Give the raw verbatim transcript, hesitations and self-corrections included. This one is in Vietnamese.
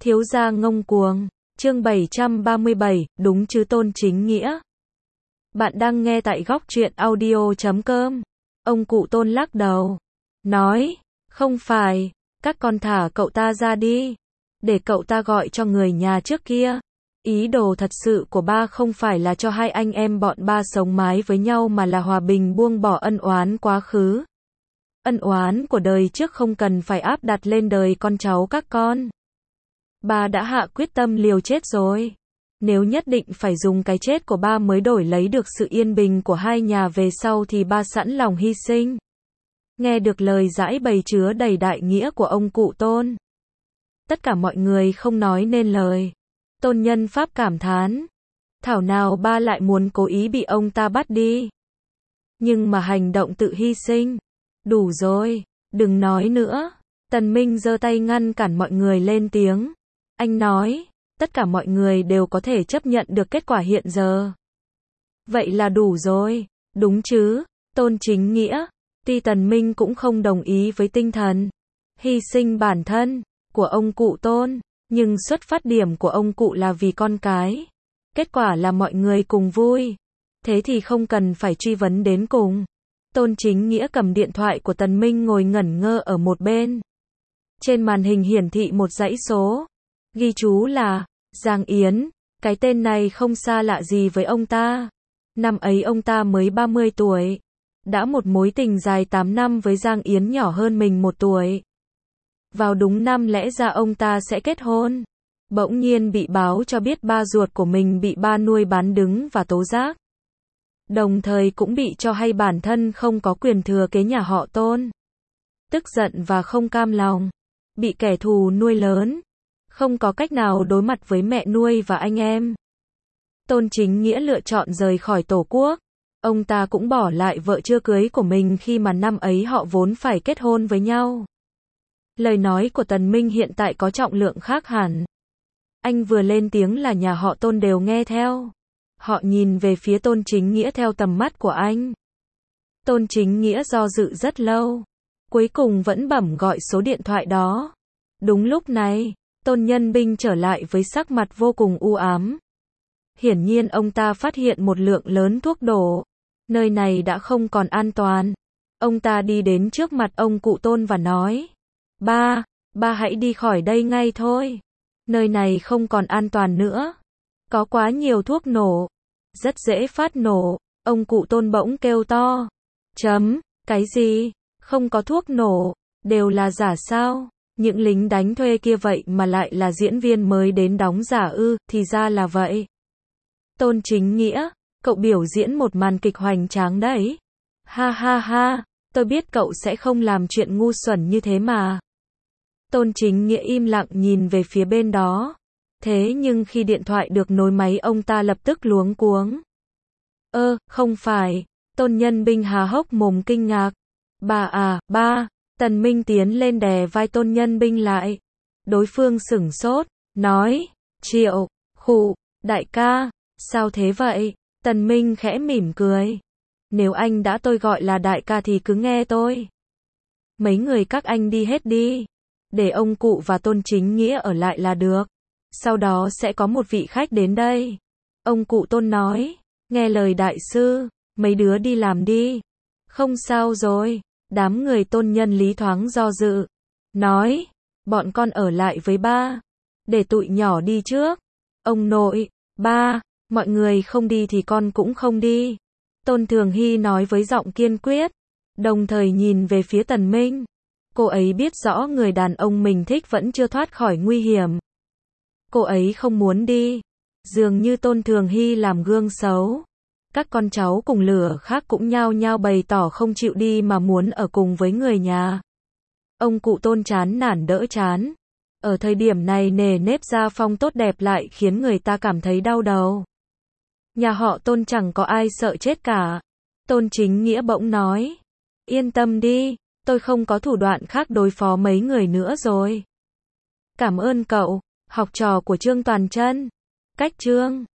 Thiếu gia ngông cuồng. Chương bảy trăm ba mươi bảy, đúng chứ Tôn Chính Nghĩa. Bạn đang nghe tại góc truyện audio chấm com. Ông cụ Tôn lắc đầu. Nói, không phải, các con thả cậu ta ra đi. Để cậu ta gọi cho người nhà trước kia. Ý đồ thật sự của ba không phải là cho hai anh em bọn ba sống mái với nhau mà là hòa bình buông bỏ ân oán quá khứ. Ân oán của đời trước không cần phải áp đặt lên đời con cháu các con. Ba đã hạ quyết tâm liều chết rồi. Nếu nhất định phải dùng cái chết của ba mới đổi lấy được sự yên bình của hai nhà về sau thì ba sẵn lòng hy sinh. Nghe được lời giãi bày chứa đầy đại nghĩa của ông cụ Tôn. Tất cả mọi người không nói nên lời. Tôn Nhân Pháp cảm thán. Thảo nào ba lại muốn cố ý bị ông ta bắt đi. Nhưng mà hành động tự hy sinh. Đủ rồi, đừng nói nữa. Tần Minh giơ tay ngăn cản mọi người lên tiếng. Anh nói, tất cả mọi người đều có thể chấp nhận được kết quả hiện giờ. Vậy là đủ rồi, đúng chứ, Tôn Chính Nghĩa. Tuy Tần Minh cũng không đồng ý với tinh thần hy sinh bản thân của ông cụ Tôn, nhưng xuất phát điểm của ông cụ là vì con cái. Kết quả là mọi người cùng vui. Thế thì không cần phải truy vấn đến cùng. Tôn Chính Nghĩa cầm điện thoại của Tần Minh ngồi ngẩn ngơ ở một bên. Trên màn hình hiển thị một dãy số. Ghi chú là Giang Yến. Cái tên này không xa lạ gì với ông ta. Năm ấy ông ta mới ba mươi tuổi. Đã một mối tình dài tám năm với Giang Yến nhỏ hơn mình một tuổi. Vào đúng năm lẽ ra ông ta sẽ kết hôn. Bỗng nhiên bị báo cho biết ba ruột của mình bị ba nuôi bán đứng và tố giác. Đồng thời cũng bị cho hay bản thân không có quyền thừa kế nhà họ Tôn. Tức giận và không cam lòng. Bị kẻ thù nuôi lớn. Không có cách nào đối mặt với mẹ nuôi và anh em. Tôn Chính Nghĩa lựa chọn rời khỏi Tổ quốc. Ông ta cũng bỏ lại vợ chưa cưới của mình khi mà năm ấy họ vốn phải kết hôn với nhau. Lời nói của Tần Minh hiện tại có trọng lượng khác hẳn. Anh vừa lên tiếng là nhà họ Tôn đều nghe theo. Họ nhìn về phía Tôn Chính Nghĩa theo tầm mắt của anh. Tôn Chính Nghĩa do dự rất lâu. Cuối cùng vẫn bấm gọi số điện thoại đó. Đúng lúc này, Tôn Nhân Binh trở lại với sắc mặt vô cùng u ám. Hiển nhiên ông ta phát hiện một lượng lớn thuốc đổ. Nơi này đã không còn an toàn. Ông ta đi đến trước mặt ông cụ Tôn và nói. Ba, ba hãy đi khỏi đây ngay thôi. Nơi này không còn an toàn nữa. Có quá nhiều thuốc nổ. Rất dễ phát nổ. Ông cụ Tôn bỗng kêu to. Chấm, cái gì? Không có thuốc nổ. Đều là giả sao? Những lính đánh thuê kia vậy mà lại là diễn viên mới đến đóng giả ư, thì ra là vậy. Tôn Chính Nghĩa, cậu biểu diễn một màn kịch hoành tráng đấy. Ha ha ha, tôi biết cậu sẽ không làm chuyện ngu xuẩn như thế mà. Tôn Chính Nghĩa im lặng nhìn về phía bên đó. Thế nhưng khi điện thoại được nối máy ông ta lập tức luống cuống. Ơ, không phải. Tôn Nhân Binh há hốc mồm kinh ngạc. Bà à, ba. Tần Minh tiến lên đè vai Tôn Nhân Binh lại. Đối phương sửng sốt, nói. Triệu, khụ, đại ca. Sao thế vậy? Tần Minh khẽ mỉm cười. Nếu anh đã tôi gọi là đại ca thì cứ nghe tôi. Mấy người các anh đi hết đi. Để ông cụ và Tôn Chính Nghĩa ở lại là được. Sau đó sẽ có một vị khách đến đây. Ông cụ Tôn nói. Nghe lời đại sư. Mấy đứa đi làm đi. Không sao rồi. Đám người Tôn Nhân Lý thoáng do dự. Nói. Bọn con ở lại với ba. Để tụi nhỏ đi trước. Ông nội. Ba. Mọi người không đi thì con cũng không đi. Tôn Thường Hy nói với giọng kiên quyết. Đồng thời nhìn về phía Tần Minh. Cô ấy biết rõ người đàn ông mình thích vẫn chưa thoát khỏi nguy hiểm. Cô ấy không muốn đi. Dường như Tôn Thường Hy làm gương xấu. Các con cháu cùng lửa khác cũng nhao nhao bày tỏ không chịu đi mà muốn ở cùng với người nhà. Ông cụ Tôn chán nản đỡ chán. Ở thời điểm này nề nếp gia phong tốt đẹp lại khiến người ta cảm thấy đau đầu. Nhà họ Tôn chẳng có ai sợ chết cả. Tôn Chính Nghĩa bỗng nói. Yên tâm đi, tôi không có thủ đoạn khác đối phó mấy người nữa rồi. Cảm ơn cậu, học trò của Trương Toàn Chân. Cách Trương.